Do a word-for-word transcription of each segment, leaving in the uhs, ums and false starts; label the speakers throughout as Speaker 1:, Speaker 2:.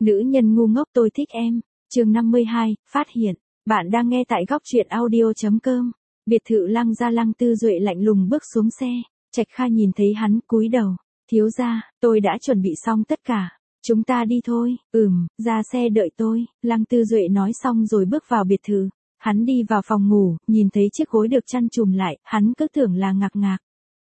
Speaker 1: Nữ nhân ngu ngốc tôi thích em. Chương năm mươi hai, phát hiện. Bạn đang nghe tại góc truyện audio.com. Biệt thự Lăng Gia. Lăng Tư Duệ lạnh lùng bước xuống xe. Trạch Kha nhìn thấy hắn cúi đầu. Thiếu gia, tôi đã chuẩn bị xong tất cả. Chúng ta đi thôi. Ừm, ra xe đợi tôi. Lăng Tư Duệ nói xong rồi bước vào biệt thự. Hắn đi vào phòng ngủ, nhìn thấy chiếc gối được chăn chùm lại, hắn cứ tưởng là ngạc ngạc.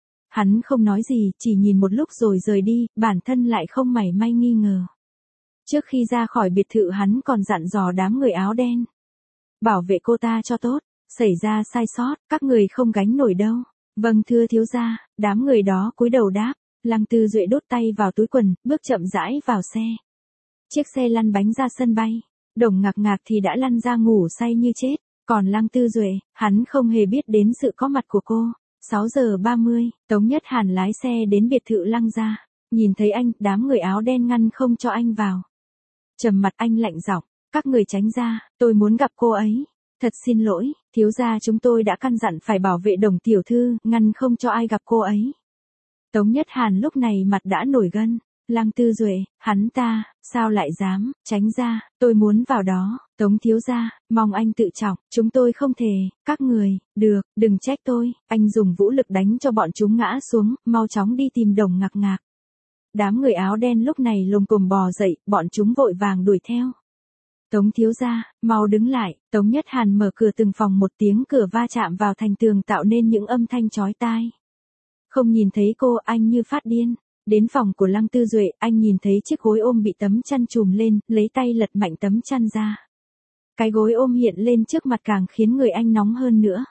Speaker 1: Hắn không nói gì, chỉ nhìn một lúc rồi rời đi, bản thân lại không mảy may nghi ngờ. Trước khi ra khỏi biệt thự hắn còn dặn dò đám người áo đen. Bảo vệ cô ta cho tốt, xảy ra sai sót, các người không gánh nổi đâu. Vâng thưa thiếu gia, đám người đó cúi đầu đáp. Lăng Tư Duệ đút tay vào túi quần, bước chậm rãi vào xe. Chiếc xe lăn bánh ra sân bay. Đồng Ngạc Ngạc thì đã lăn ra ngủ say như chết. Còn Lăng Tư Duệ, hắn không hề biết đến sự có mặt của cô. sáu giờ ba mươi, Tống Nhất Hàn lái xe đến biệt thự Lăng Gia. Nhìn thấy anh, đám người áo đen ngăn không cho anh vào. Trầm mặt anh lạnh giọng, các người tránh ra, tôi muốn gặp cô ấy. Thật xin lỗi, thiếu gia chúng tôi đã căn dặn phải bảo vệ Đồng tiểu thư, ngăn không cho ai gặp cô ấy. Tống Nhất Hàn lúc này mặt đã nổi gân. Lăng Tư Duệ, hắn ta, sao lại dám, tránh ra, tôi muốn vào đó. Tống thiếu gia, mong anh tự trọng, chúng tôi không thể, các người, được, đừng trách tôi. Anh dùng vũ lực đánh cho bọn chúng ngã xuống, mau chóng đi tìm Đồng Ngạc Ngạc. Đám người áo đen lúc này lồm cồm bò dậy, bọn chúng vội vàng đuổi theo. Tống thiếu gia, mau đứng lại. Tống Nhất Hàn mở cửa từng phòng, một tiếng cửa va chạm vào thành tường tạo nên những âm thanh chói tai. Không nhìn thấy cô, anh như phát điên. Đến phòng của Lăng Tư Duệ, anh nhìn thấy chiếc gối ôm bị tấm chăn trùm lên, lấy tay lật mạnh tấm chăn ra. Cái gối ôm hiện lên trước mặt càng khiến người anh nóng hơn nữa.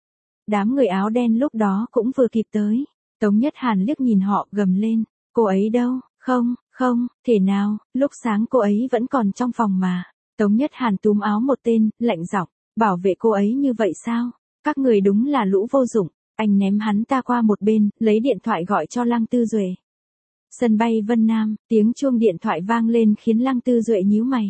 Speaker 1: Đám người áo đen lúc đó cũng vừa kịp tới. Tống Nhất Hàn liếc nhìn họ, gầm lên. Cô ấy đâu? Không, không, thể nào, lúc sáng cô ấy vẫn còn trong phòng mà. Tống Nhất Hàn túm áo một tên, lạnh giọng, bảo vệ cô ấy như vậy sao? Các người đúng là lũ vô dụng. Anh ném hắn ta qua một bên, lấy điện thoại gọi cho Lăng Tư Duệ. Sân bay Vân Nam, tiếng chuông điện thoại vang lên khiến Lăng Tư Duệ nhíu mày.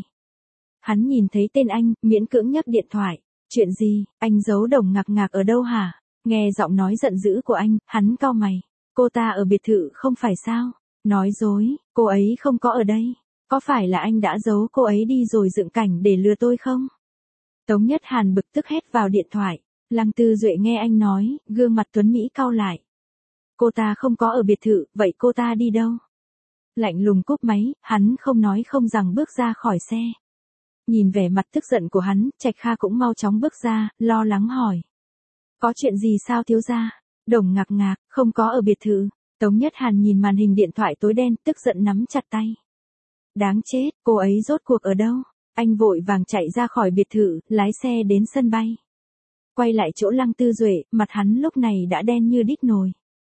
Speaker 1: Hắn nhìn thấy tên anh, miễn cưỡng nhấc điện thoại. Chuyện gì, anh giấu Đồng Ngạc Ngạc ở đâu hả? Nghe giọng nói giận dữ của anh, hắn cau mày. Cô ta ở biệt thự không phải sao? Nói dối, cô ấy không có ở đây. Có phải là anh đã giấu cô ấy đi rồi dựng cảnh để lừa tôi không? Tống Nhất Hàn bực tức hét vào điện thoại. Lăng Tư Duệ nghe anh nói, gương mặt tuấn Mỹ cau lại. Cô ta không có ở biệt thự, vậy cô ta đi đâu? Lạnh lùng cúp máy, hắn không nói không rằng bước ra khỏi xe. Nhìn vẻ mặt tức giận của hắn, Trạch Kha cũng mau chóng bước ra, lo lắng hỏi. Có chuyện gì sao thiếu gia? Đồng Ngạc Ngạc, không có ở biệt thự. Tống Nhất Hàn nhìn màn hình điện thoại tối đen, tức giận nắm chặt tay. Đáng chết, cô ấy rốt cuộc ở đâu? Anh vội vàng chạy ra khỏi biệt thự, lái xe đến sân bay. Quay lại chỗ Lăng Tư Duệ, mặt hắn lúc này đã đen như đít nồi.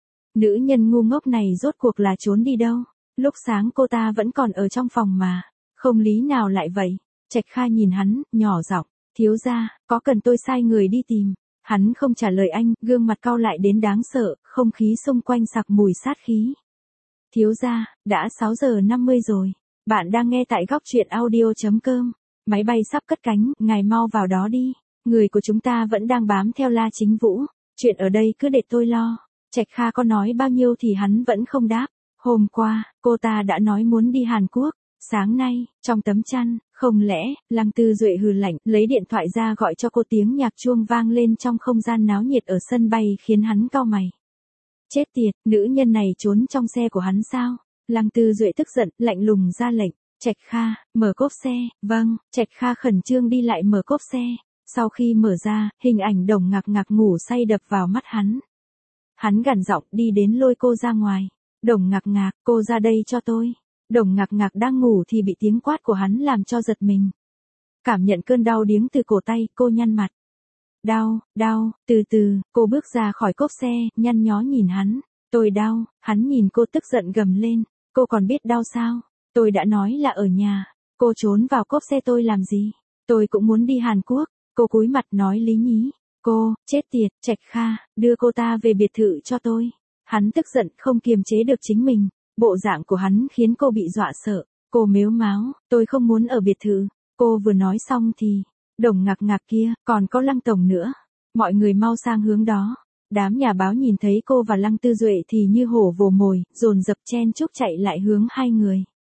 Speaker 1: Nữ nhân ngu ngốc này rốt cuộc là trốn đi đâu? Lúc sáng cô ta vẫn còn ở trong phòng mà. Không lý nào lại vậy? Trạch Kha nhìn hắn, nhỏ giọng, thiếu gia, có cần tôi sai người đi tìm? Hắn không trả lời anh, gương mặt cau lại đến đáng sợ, không khí xung quanh sặc mùi sát khí. Thiếu gia, đã sáu giờ năm mươi rồi. Bạn đang nghe tại góc truyện audio.com. Máy bay sắp cất cánh, ngài mau vào đó đi. Người của chúng ta vẫn đang bám theo La Chính Vũ. Chuyện ở đây cứ để tôi lo. Trạch Kha có nói bao nhiêu thì hắn vẫn không đáp. Hôm qua, cô ta đã nói muốn đi Hàn Quốc. Sáng nay, trong tấm chăn, không lẽ, Lăng Tư Duệ hừ lạnh, lấy điện thoại ra gọi cho cô, tiếng nhạc chuông vang lên trong không gian náo nhiệt ở sân bay khiến hắn cau mày. Chết tiệt, nữ nhân này trốn trong xe của hắn sao? Lăng Tư Duệ tức giận, lạnh lùng ra lệnh. Trạch Kha, mở cốp xe. Vâng, Trạch Kha khẩn trương đi lại mở cốp xe. Sau khi mở ra, hình ảnh Đồng Ngạc Ngạc ngủ say đập vào mắt hắn. Hắn gằn giọng đi đến lôi cô ra ngoài. Đồng Ngạc Ngạc, cô ra đây cho tôi. Đồng Ngạc Ngạc đang ngủ thì bị tiếng quát của hắn làm cho giật mình. Cảm nhận cơn đau điếng từ cổ tay, cô nhăn mặt. Đau, đau, từ từ, cô bước ra khỏi cốp xe, nhăn nhó nhìn hắn. Tôi đau, hắn nhìn cô tức giận gầm lên. Cô còn biết đau sao? Tôi đã nói là ở nhà. Cô trốn vào cốp xe tôi làm gì? Tôi cũng muốn đi Hàn Quốc. Cô cúi mặt nói lý nhí. Cô, chết tiệt, Trạch Kha, đưa cô ta về biệt thự cho tôi. Hắn tức giận không kiềm chế được chính mình. Bộ dạng của hắn khiến cô bị dọa sợ. Cô mếu máo, tôi không muốn ở biệt thự. Cô vừa nói xong thì, Đồng Ngạc Ngạc kia, còn có Lăng tổng nữa. Mọi người mau sang hướng đó. Đám nhà báo nhìn thấy cô và Lăng Tư Duệ thì như hổ vồ mồi, dồn dập chen chúc chạy lại hướng hai người.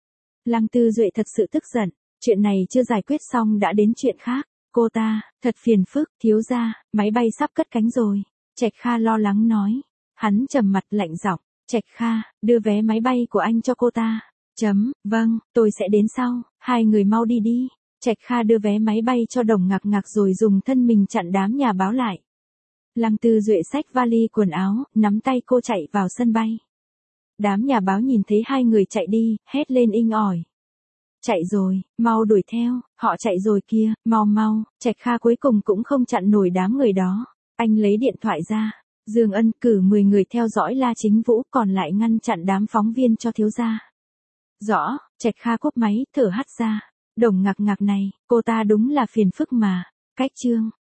Speaker 1: Lăng Tư Duệ thật sự tức giận, chuyện này chưa giải quyết xong đã đến chuyện khác. Cô ta, thật phiền phức, thiếu gia, máy bay sắp cất cánh rồi. Trạch Kha lo lắng nói. Hắn trầm mặt lạnh giọng, Trạch Kha, đưa vé máy bay của anh cho cô ta. Chấm, vâng, tôi sẽ đến sau, hai người mau đi đi. Trạch Kha đưa vé máy bay cho Đồng Ngạc Ngạc rồi dùng thân mình chặn đám nhà báo lại. Lăng Tư Duệ xách vali quần áo, nắm tay cô chạy vào sân bay. Đám nhà báo nhìn thấy hai người chạy đi, hét lên inh ỏi. Chạy rồi, mau đuổi theo, họ chạy rồi kia, mau mau. Trạch Kha cuối cùng cũng không chặn nổi đám người đó. Anh lấy điện thoại ra. Dương Ân cử mười người theo dõi La Chính Vũ, còn lại ngăn chặn đám phóng viên cho thiếu gia. Rõ, Trạch Kha cúp máy, thở hắt ra. Đồng Ngạc Ngạc này, cô ta đúng là phiền phức mà. Cách chương.